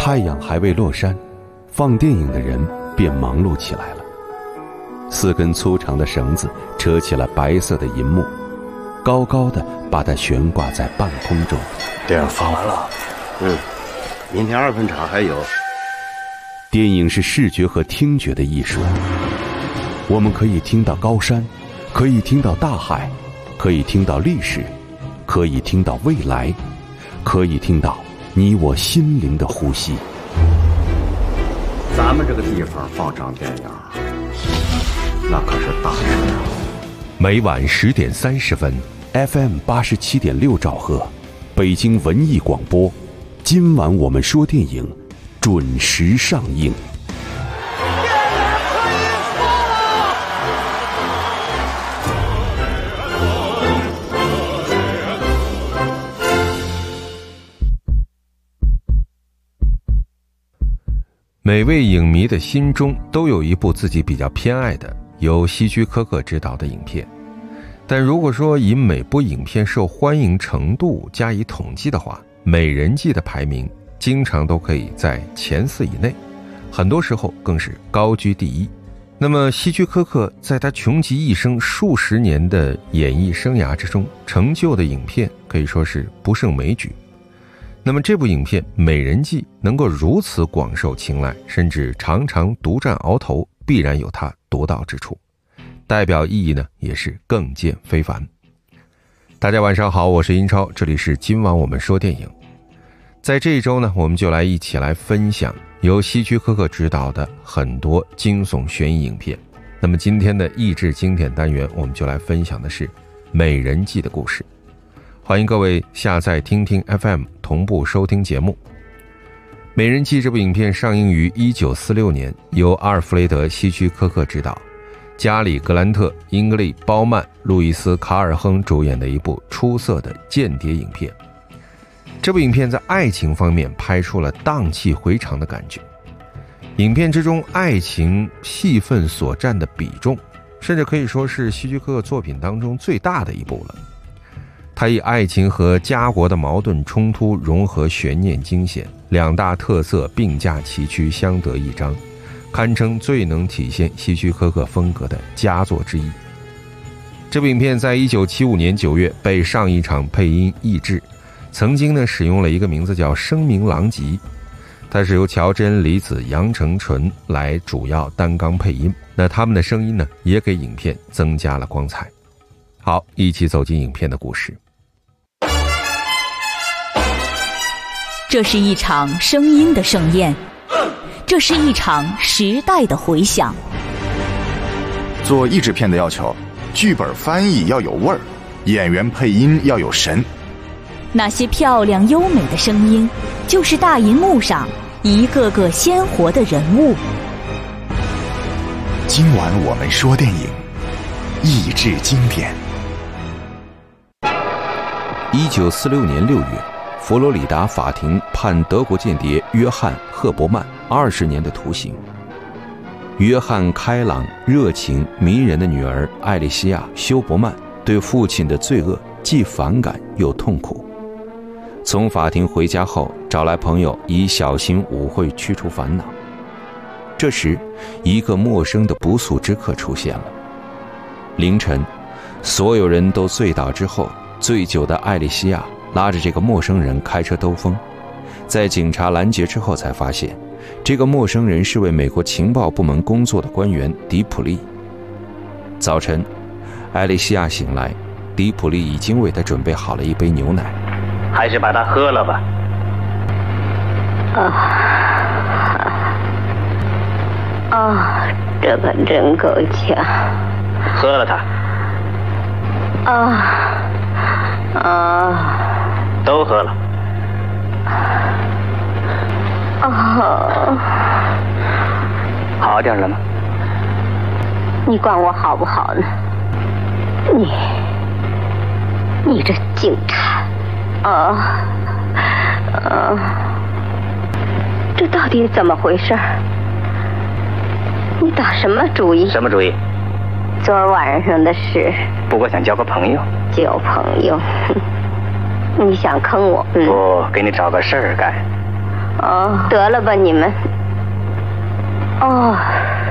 太阳还未落山，放电影的人便忙碌起来了。4根粗长的绳子扯起了白色的银幕，高高的把它悬挂在半空中。 电影放完了， 明天2分场还有。 电影是视觉和听觉的艺术，我们可以听到高山，可以听到大海，可以听到历史，可以听到未来，可以听到你我心灵的呼吸。 咱们这个地方放场电影，那可是大事啊！ 每晚10点30分 ，FM 87.6兆赫，北京文艺广播。今晚我们说电影，准时上映。 每位影迷的心中都有一部自己比较偏爱的由希区柯克执导的影片，但如果说以每部影片受欢迎程度加以统计的话，《美人计》的排名经常都可以在前4以内，很多时候更是高居第一。那么希区柯克在他穷极一生数十年的演艺生涯之中，成就的影片可以说是不胜枚举。那么这部影片《美人计》能够如此广受青睐，甚至常常独占鳌头，必然有它独到之处，代表意义呢也是更见非凡。大家晚上好，我是英超，这里是今晚我们说电影。在这一周呢，我们就一起来分享由希区柯克执导的很多惊悚悬疑影片。那么今天的益智经典单元，我们就来分享的是《美人计》的故事。欢迎各位下载听听 FM 同步收听节目。《美人计》这部影片上映于1946年，由阿尔弗雷德·希区柯克执导，加里·格兰特、英格丽·褒曼、路易斯·卡尔亨主演的一部出色的间谍影片。这部影片在爱情方面拍出了荡气回肠的感觉，影片之中爱情戏份所占的比重，甚至可以说是希区柯克作品当中最大的一部了。他以爱情和家国的矛盾冲突融合悬念惊险，两大特色并驾齐驱，相得益彰，堪称最能体现希区柯克风格的佳作之一。这部影片在1975年9月被上一场配音译制，曾经呢使用了一个名字叫声名狼藉，它是由乔真、李子、杨成纯来主要担纲配音，那他们的声音呢也给影片增加了光彩。好，一起走进影片的故事。 这是一场声音的盛宴，这是一场时代的回响。 做译制片的要求，剧本翻译要有味儿，演员配音要有神。 那些漂亮优美的声音，就是大银幕上一个个鲜活的人物。 今晚我们说电影，译制经典。 1946年6月，佛罗里达法庭判德国间谍约翰·赫伯曼20年的徒刑。约翰开朗、热情、迷人的女儿艾莉西亚·休伯曼对父亲的罪恶既反感又痛苦。从法庭回家后，找来朋友以小型舞会驱除烦恼。这时，一个陌生的不速之客出现了。凌晨，所有人都醉倒之后，醉酒的艾莉西亚拉着这个陌生人开车兜风，在警察拦截之后才发现，这个陌生人是为美国情报部门工作的官员迪普利。早晨，艾莉西亚醒来，迪普利已经为她准备好了一杯牛奶。 还是把它喝了吧。 这可真够呛。 喝了它。都喝了。好点了吗？ 你管我好不好呢？你这警察，这到底怎么回事？你打什么主意？ 什么主意？ 昨晚上的事。 不过想交个朋友。 交朋友？你想坑我？ 不，给你找个事儿干。 哦，得了吧你们。哦，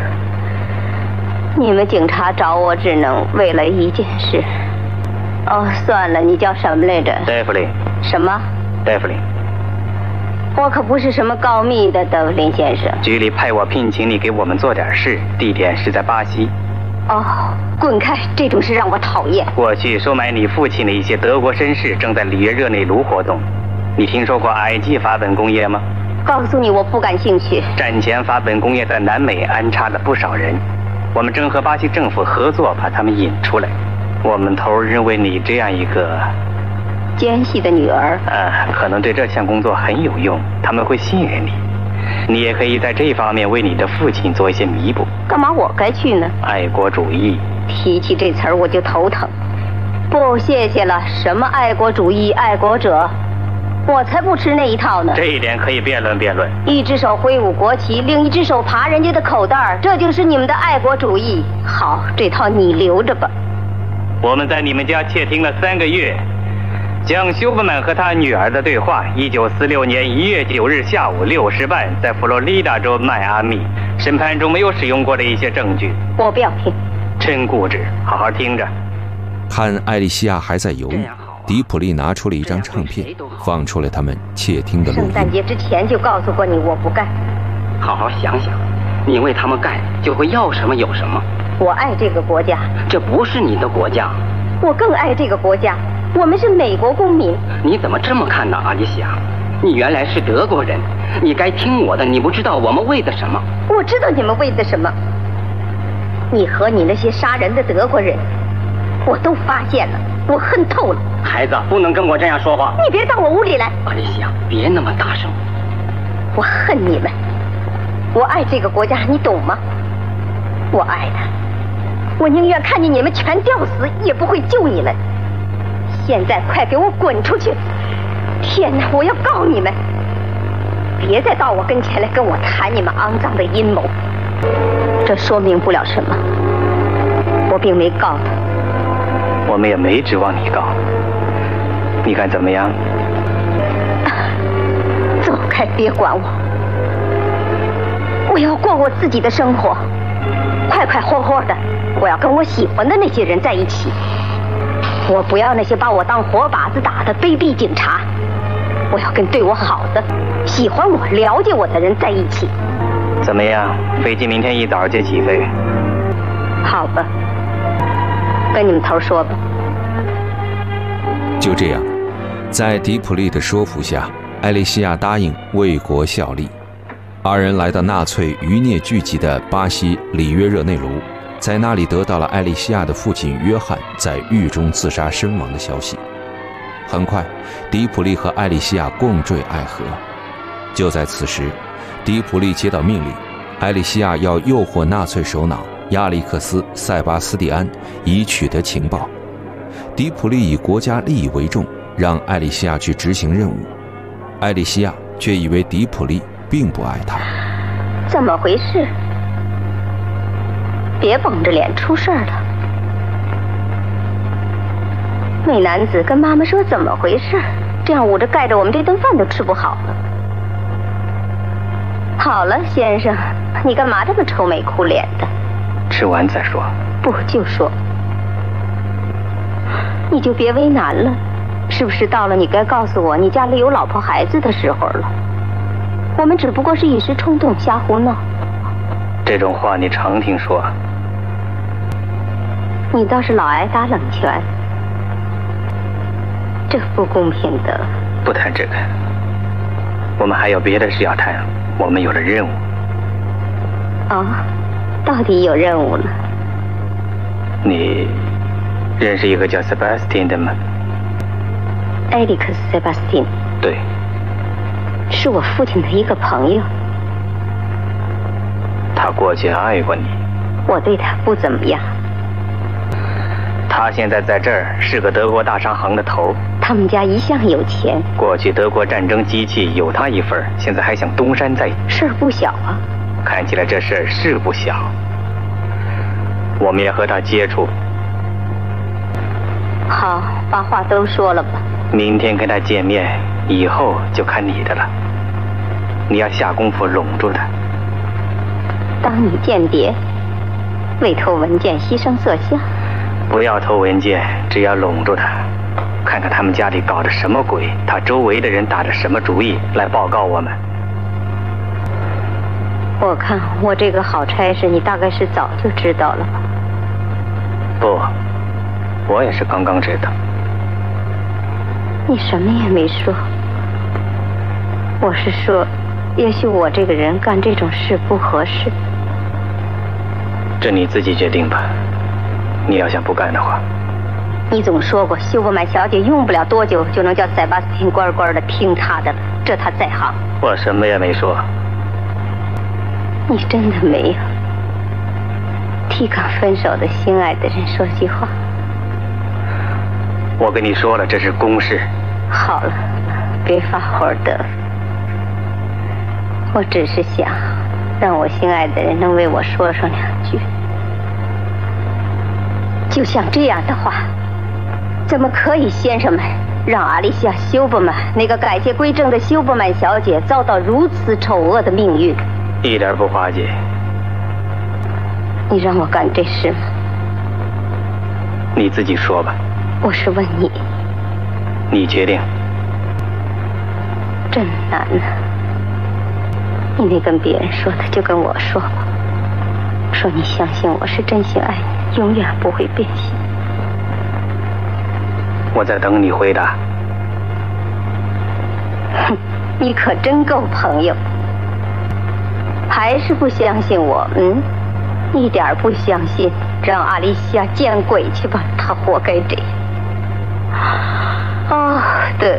你们警察找我只能为了一件事。哦，算了，你叫什么来着？ 戴弗林。 什么？ 戴弗林。 我可不是什么告密的，德弗林先生。 局里派我聘请你给我们做点事，地点是在巴西。 哦，滚开！这种事让我讨厌。 过去收买你父亲的一些德国绅士正在里约热内卢活动。你听说过埃及法本工业吗？ 告诉你，我不感兴趣。 战前法本工业在南美安插了不少人，我们正和巴西政府合作，把他们引出来。我们头认为你这样一个奸细的女儿， 可能对这项工作很有用，他们会信任你。你也可以在这方面为你的父亲做一些弥补。 干嘛我该去呢？ 爱国主义。 提起这词儿我就头疼。不，谢谢了。什么爱国主义、爱国者，我才不吃那一套呢。 这一点可以辩论辩论。 一只手挥舞国旗，另一只手扒人家的口袋，这就是你们的爱国主义。好，这套你留着吧。 我们在你们家窃听了3个月，将休伯曼和他女儿的对话。1946年1月9日下午6时半，在佛罗里达州迈阿密。审判中没有使用过的一些证据。 我不要听。 真固执，好好听着。 看艾莉西亚还在犹豫，迪普利拿出了一张唱片，放出了他们窃听的录音。 圣诞节之前就告诉过你，我不干。 好好想想，你为他们干，就会要什么有什么。 我爱这个国家。 这不是你的国家。 我更爱这个国家。我们是美国公民。 你怎么这么看呢，阿丽西亚？你原来是德国人，你该听我的。你不知道我们为的什么？ 我知道你们为的什么。你和你那些杀人的德国人，我都发现了，我恨透了。 孩子，不能跟我这样说话。 你别到我屋里来。 阿丽西亚，别那么大声。 我恨你们。我爱这个国家，你懂吗？我爱他。我宁愿看见你们全吊死，也不会救你们。现在快给我滚出去！天哪，我要告你们！别再到我跟前来跟我谈你们肮脏的阴谋。这说明不了什么。我并没告他。 我们也没指望你告。你看怎么样？ 走开，别管我。我要过我自己的生活，快快活活的。我要跟我喜欢的那些人在一起。我不要那些把我当活靶子打的卑鄙警察。我要跟对我好的、喜欢我、了解我的人在一起。 怎么样？飞机明天一早就起飞。 好吧，跟你们头说吧。 就这样，在迪普利的说服下，艾莉西亚答应为国效力。二人来到纳粹余孽聚集的巴西里约热内卢，在那里得到了艾莉西亚的父亲约翰在狱中自杀身亡的消息。很快，迪普利和艾莉西亚共坠爱河。就在此时，迪普利接到命令，艾莉西亚要诱惑纳粹首脑亚历克斯·塞巴斯蒂安，以取得情报。迪普利以国家利益为重，让艾莉西亚去执行任务。艾莉西亚却以为迪普利并不爱她。 怎么回事？别绷着脸出事了。美男子跟妈妈说怎么回事，这样捂着盖着我们这顿饭都吃不好了。好了，先生，你干嘛这么愁眉苦脸的？ 吃完再说。 不，就说。你就别为难了，是不是到了你该告诉我你家里有老婆孩子的时候了？我们只不过是一时冲动瞎胡闹。 这种话你常听说。 你倒是老爱打冷拳，这不公平的。 不谈这个，我们还有别的事要谈。我们有了任务。 哦，到底有任务呢？ 你认识一个叫 Sebastian 的吗？ 埃里克斯·塞巴斯汀。 对。 是我父亲的一个朋友。 他过去爱过你。 我对他不怎么样。 他现在在这儿是个德国大商行的头。 他们家一向有钱。 过去德国战争机器有他一份，现在还想东山再起。 事儿不小啊。 看起来这事儿是不小。我们也和他接触。 好，把话都说了吧。 明天跟他见面，以后就看你的了。 你要下功夫拢住他。 当你间谍，为偷文件牺牲色相？ 不要偷文件，只要拢住他，看看他们家里搞着什么鬼，他周围的人打着什么主意，来报告我们。 我看我这个好差事，你大概是早就知道了吧？ 不，我也是刚刚知道。 你什么也没说。我是说，也许我这个人干这种事不合适。 这你自己决定吧。你要想不干的话， 你总说过休伯曼小姐用不了多久就能叫塞巴斯汀乖乖的听她的了，这她在行。 我什么也没说。 你真的没有替刚分手的心爱的人说句话？ 我跟你说了，这是公事。 好了，别发火得了。我只是想让我心爱的人能为我说上2句。就像这样的话，怎么可以，先生们，让阿丽西亚·休伯曼那个改邪归正的休伯曼小姐遭到如此丑恶的命运？ 一点不滑稽。 你让我干这事吗？ 你自己说吧。 我是问你。 你决定。 真难啊！你没跟别人说的，就跟我说吧。说你相信我是真心爱你，永远不会变心。 我在等你回答。 哼，你可真够朋友。还是不相信我？一点不相信。让阿丽西亚见鬼去吧，她活该这样。对，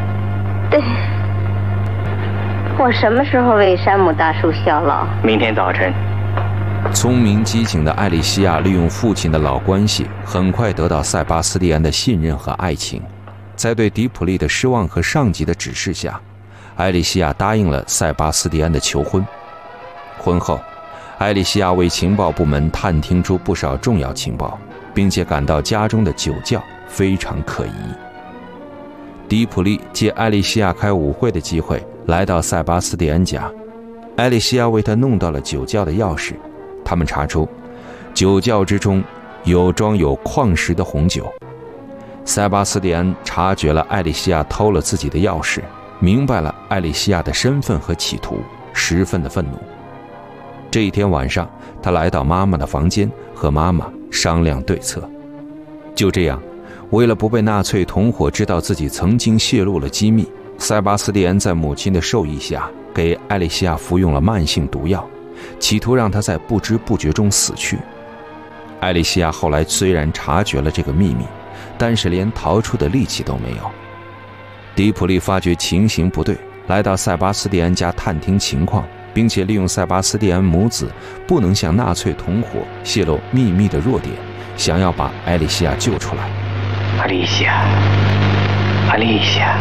我什么时候为山姆大叔效劳？ 明天早晨。 聪明机警的艾莉西亚利用父亲的老关系，很快得到塞巴斯蒂安的信任和爱情。在对迪普利的失望和上级的指示下，艾莉西亚答应了塞巴斯蒂安的求婚。婚后，艾莉西亚为情报部门探听出不少重要情报，并且感到家中的酒窖非常可疑。迪普利借艾莉西亚开舞会的机会来到塞巴斯蒂安家，艾莉西亚为他弄到了酒窖的钥匙。他们查出酒窖之中有装有矿石的红酒。塞巴斯蒂安察觉了艾莉西亚偷了自己的钥匙，明白了艾莉西亚的身份和企图，十分的愤怒。这一天晚上，他来到妈妈的房间，和妈妈商量对策。就这样，为了不被纳粹同伙知道自己曾经泄露了机密，塞巴斯蒂安在母亲的授意下给艾莉西亚服用了慢性毒药，企图让她在不知不觉中死去。艾莉西亚后来虽然察觉了这个秘密，但是连逃出的力气都没有。迪普利发觉情形不对，来到塞巴斯蒂安家探听情况，并且利用塞巴斯蒂安母子不能向纳粹同伙泄露秘密的弱点，想要把艾莉西亚救出来。 阿丽西亚，阿丽西亚，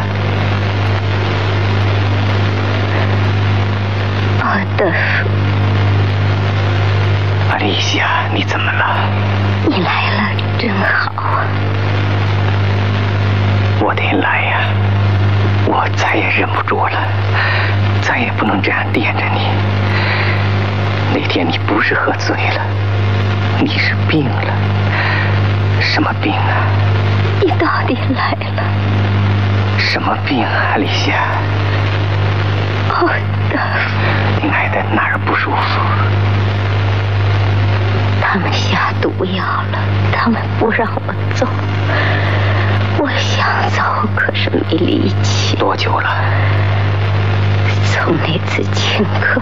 我的父， 阿丽西亚，你怎么了？ 你来了，真好啊！ 我得来呀，我再也忍不住了，再也不能这样惦着你。那天你不是喝醉了，你是病了。什么病啊？ 你到底来了？ 什么病啊，阿丽西亚？ 我的父， 亲爱的，哪儿不舒服？ 他们下毒药了，他们不让我走。我想走，可是没力气。 多久了？ 从那次请客，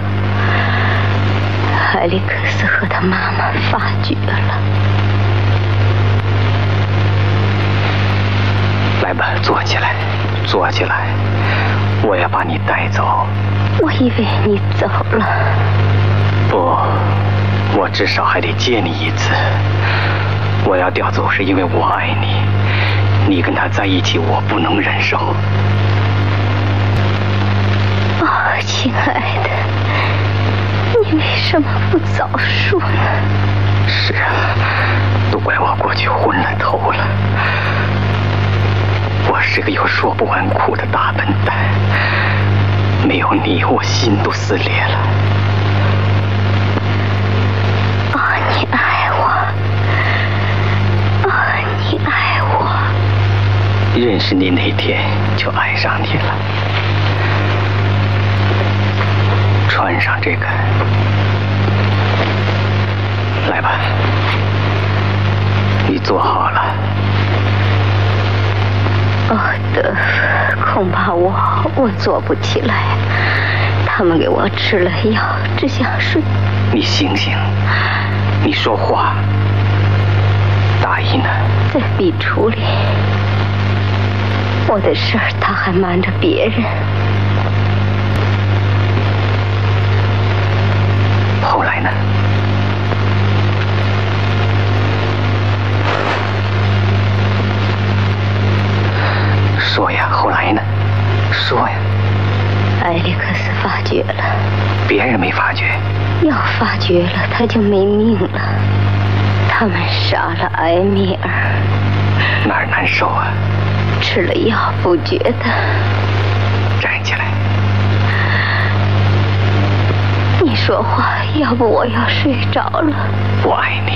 海利克斯和他妈妈发觉了。 来吧，坐起来，坐起来，我要把你带走。 我以为你走了。 不，我至少还得接你一次。我要调走是因为我爱你，你跟他在一起我不能忍受。 亲爱的，你为什么不早说呢？ 是啊，都怪我过去昏了头了。我是个有说不完苦的大笨蛋， 没有你，我心都撕裂了。 你爱我，你爱我。 认识你那天就爱上你了。穿上这个，来吧，你做好了。 德夫，恐怕我做不起来。他们给我吃了药，只想睡。 你醒醒，你说话。大姨呢？ 在壁橱里。我的事儿他还瞒着别人。 后来呢？说呀，后来呢？说呀。 艾利克斯发觉了。 别人没发觉。 要发觉了，他就没命了。他们杀了埃米尔。 哪儿难受啊？ 吃了药不觉得。 站起来。 你说话，要不我要睡着了。 我爱你。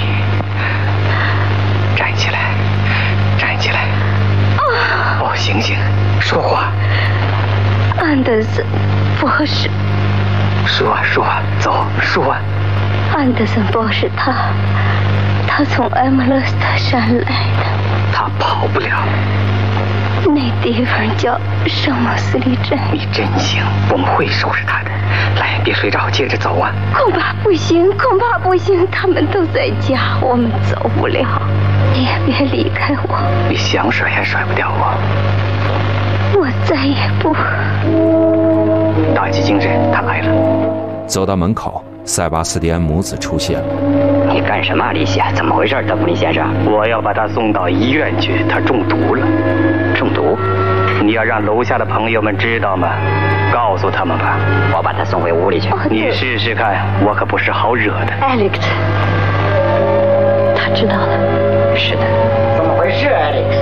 站起来，站起来。醒醒，说话。 安德森博士。 说啊，走，说啊。 安德森博士他从埃姆勒斯特山来的。 他跑不了。 那地方叫圣莫斯利镇。 你真行，我们会收拾他的。来，别睡着，接着走啊。 恐怕不行，他们都在家，我们走不了。你也别离开我。 你想甩也甩不掉我。 我再也不。 打起精神，他来了。 走到门口，塞巴斯蒂安母子出现了。 你干什么，丽西亚？怎么回事，德弗里先生？ 我要把他送到医院去，他中毒了。 中毒？ 你要让楼下的朋友们知道吗？告诉他们吧。 我把他送回屋里去。 你试试看，我可不是好惹的。 Alex， 他知道了。 是的。怎么回事 ，Alex？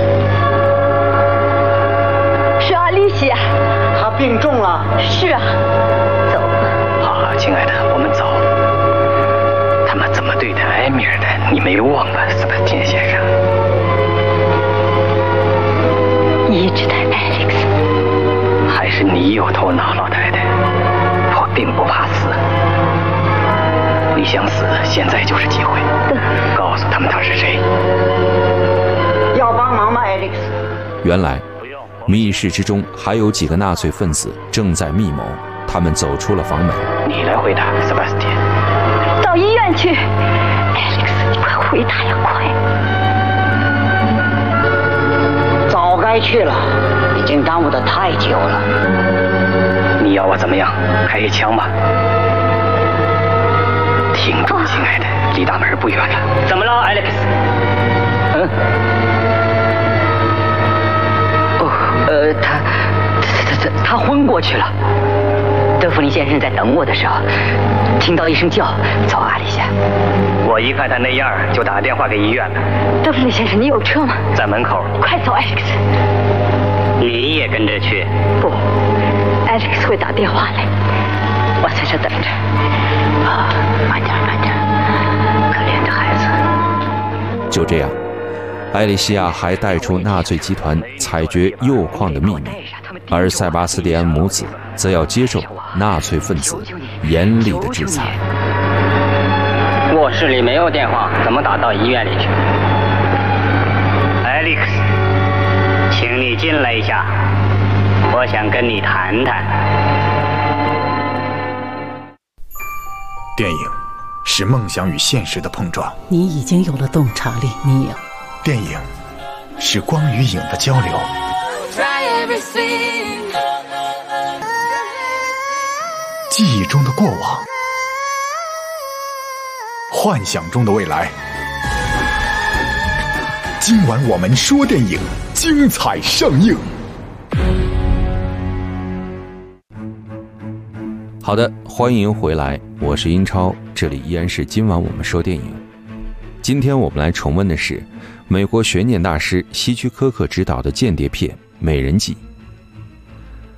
是阿丽西亚。 他病重了。 是啊。走吧。 好，亲爱的，我们走。他们怎么对待埃米尔的，你没忘吧，斯巴金先生？ 一直在 Alex。 还是你有头脑，老太太。我并不怕死。你想死，现在就是机会。告诉他们他是谁。 要帮忙吗 ，Alex？ 原来，密室之中还有几个纳粹分子正在密谋。他们走出了房门。 你来回答，塞巴斯蒂。 到医院去 ，Alex， 你快回答呀，快！ 早该去了，已经耽误得太久了。 你要我怎么样？开一枪吧。挺住，亲爱的，离大门不远了。怎么了 ，Alex？ 他昏过去了。德弗林先生在等我的时候，听到一声叫，走啊，丽夏。 我一看他那样，就打电话给医院了。 德弗林先生，你有车吗？ 在门口。 快走 ，Alex。 你也跟着去？ 不 ，Alex 会打电话来，我在这等着。 慢点，可怜的孩子。 就这样，艾莉西亚还带出纳粹集团采掘铀矿的秘密，而塞巴斯蒂安母子则要接受纳粹分子严厉的制裁。 卧室里没有电话，怎么打到医院里去 ？Alex， 请你进来一下，我想跟你谈谈。 电影是梦想与现实的碰撞。 你已经有了洞察力，你有。 电影是光与影的交流。记忆中的过往，幻想中的未来。今晚我们说电影，精彩上映。 好的，欢迎回来，我是英超，这里依然是今晚我们说电影。今天我们来重温的是美国悬念大师希区柯克执导的间谍片《美人计》。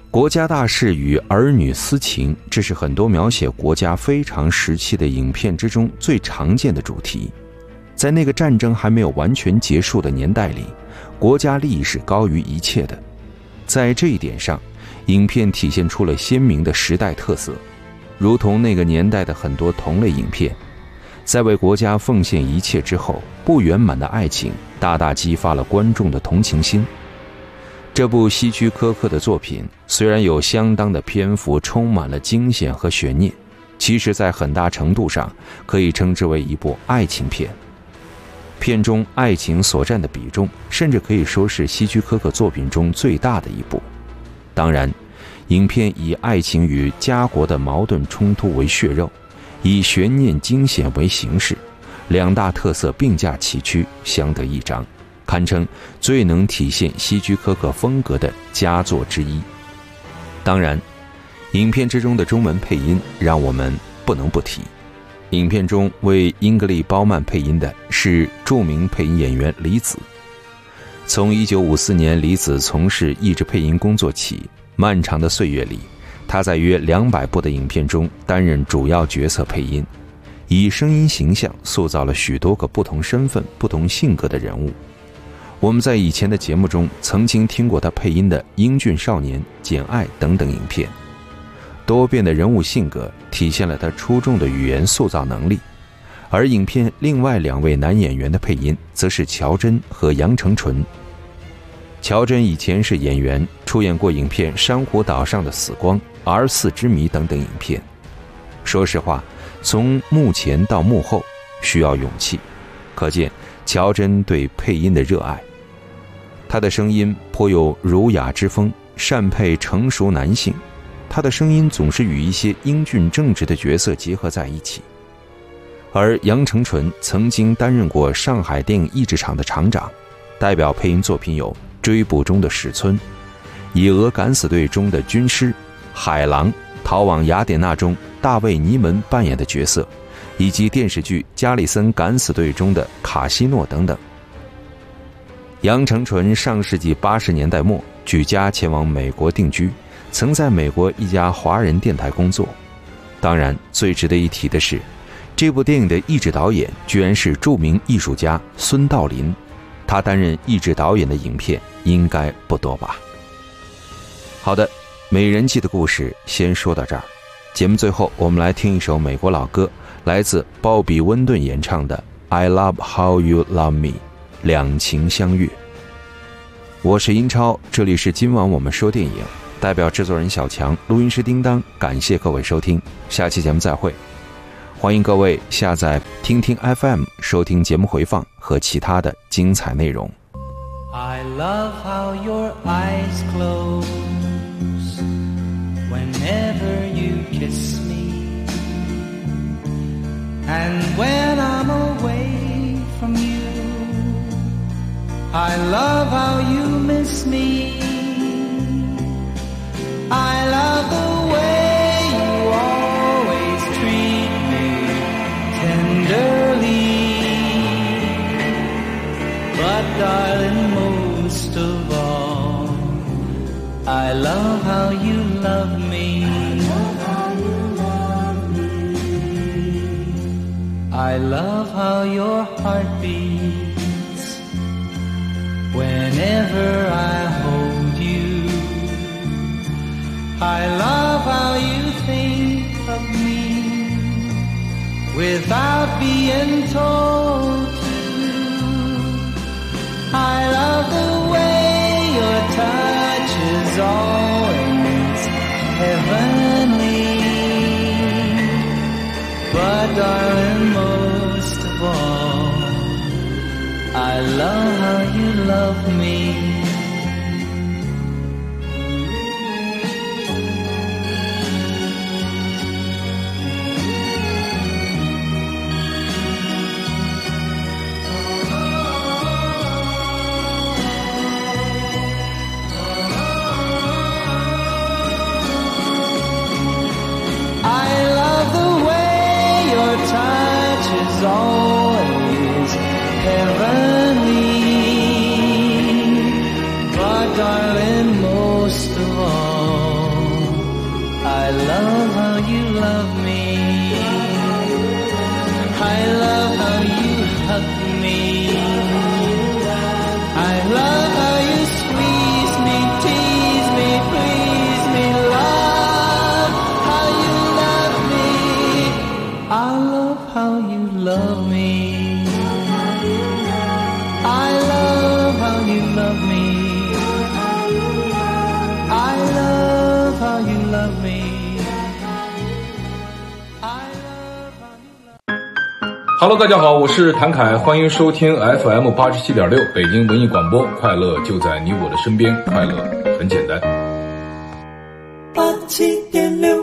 国家大事与儿女私情，这是很多描写国家非常时期的影片之中最常见的主题。在那个战争还没有完全结束的年代里，国家利益是高于一切的。在这一点上，影片体现出了鲜明的时代特色，如同那个年代的很多同类影片，在为国家奉献一切之后，不圆满的爱情大大激发了观众的同情心。这部希区柯克的作品虽然有相当的篇幅充满了惊险和悬念，其实在很大程度上可以称之为一部爱情片。片中爱情所占的比重甚至可以说是希区柯克作品中最大的一部。当然，影片以爱情与家国的矛盾冲突为血肉，以悬念惊险为形式，两大特色并驾齐驱，相得益彰，堪称最能体现希区柯克风格的佳作之一。当然，影片之中的中文配音让我们不能不提。影片中为英格丽·褒曼配音的是著名配音演员李子。从1954年李子从事译制配音工作起，漫长的岁月里，他在约200部的影片中担任主要角色配音，以声音形象塑造了许多个不同身份、不同性格的人物。我们在以前的节目中曾经听过他配音的《英俊少年》《简爱》等等影片。多变的人物性格体现了他出众的语言塑造能力，而影片另外2位男演员的配音则是乔真和杨承纯。乔真以前是演员，出演过影片《珊瑚岛上的死光》《R4之谜》等等影片。说实话，从幕前到幕后需要勇气，可见乔真对配音的热爱。他的声音颇有儒雅之风，善配成熟男性，他的声音总是与一些英俊正直的角色结合在一起。而杨承纯曾经担任过上海电影译制厂的厂长，代表配音作品有《追捕中的史村》、《以俄敢死队》中的军师、海狼、逃往雅典娜中大卫·尼门扮演的角色，以及电视剧《加里森敢死队》中的卡西诺等等。杨承纯上世纪80年代末举家前往美国定居，曾在美国一家华人电台工作。当然，最值得一提的是，这部电影的译制导演居然是著名艺术家孙道临，他担任译制导演的影片应该不多吧。好的，美人计的故事先说到这儿。节目最后我们来听一首美国老歌，来自鲍比·温顿演唱的 I Love How You Love Me， 两情相悦。我是英超，这里是今晚我们说电影，代表制作人小强，录音师叮当，感谢各位收听，下期节目再会。欢迎各位下载听听 FM 收听节目回放和其他的精彩内容。 I love how your eyes close whenever you kiss me, and when I'm away from you, I love how you miss me. I love the way you always treat me tenderly, but darling, most of all, I love how you love me. I love how your heart beats whenever I hold you. I love how you think of me without being told to. I love the way your touch is always heavenly, but darling, most of all, I love how you love me. Is always heavenly, I love how you love me. I love how you hug me. I love how you squeeze me, tease me, please me. Love how you love me. I love how you love me. I love how you love me. I love how you love me. Hello， 大家好，我是谭凯，欢迎收听 FM 87.6北京文艺广播，快乐就在你我的身边，快乐很简单。 87.6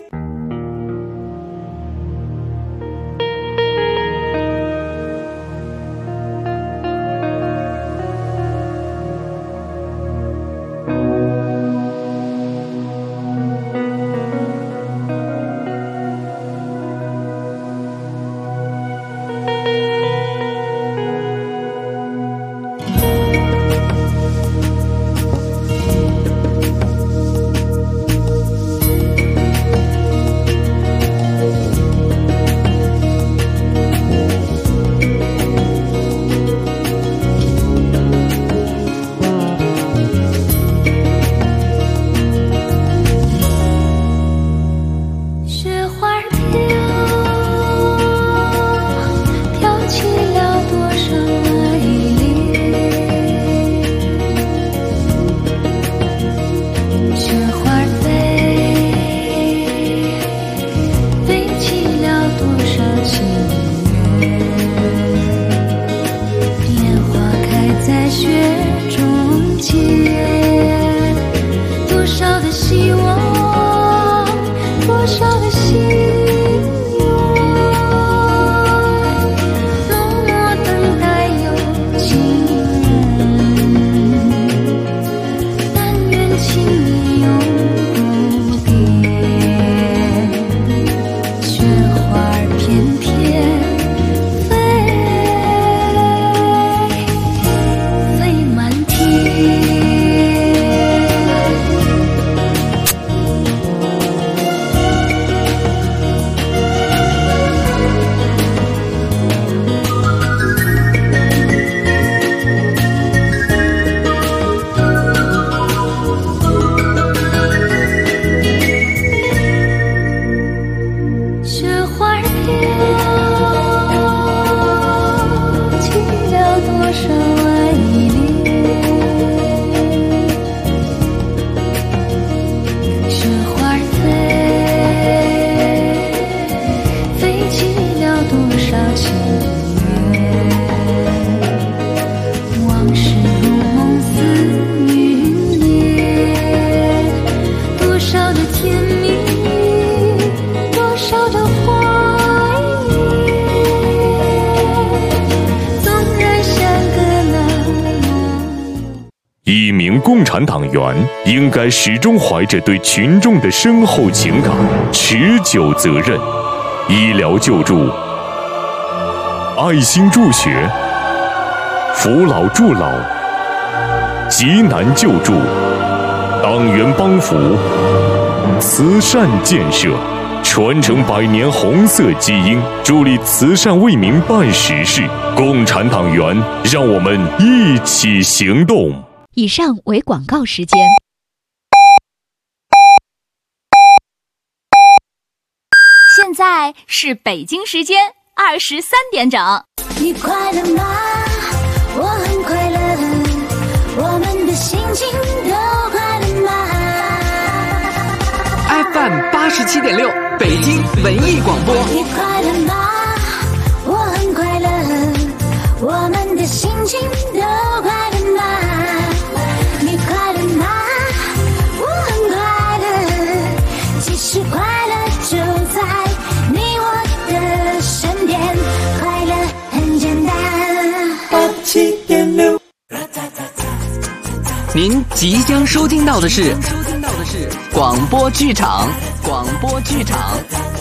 共产党员应该始终怀着对群众的深厚情感、持久责任，医疗救助、爱心助学、扶老助老、急难救助、党员帮扶、慈善建设，传承100年红色基因，助力慈善为民办实事。共产党员，让我们一起行动。 以上为广告时间。现在是北京时间23点整。 你快乐吗？我很快乐，我们的心情都快乐吗 ？FM 87.6北京文艺广播。 你快乐吗？我很快乐，我们的心情都快乐吗？你快乐吗？我很快乐，其实快乐就在你我的身边，快乐很简单。 87.6，您即将收听到的是广播剧场。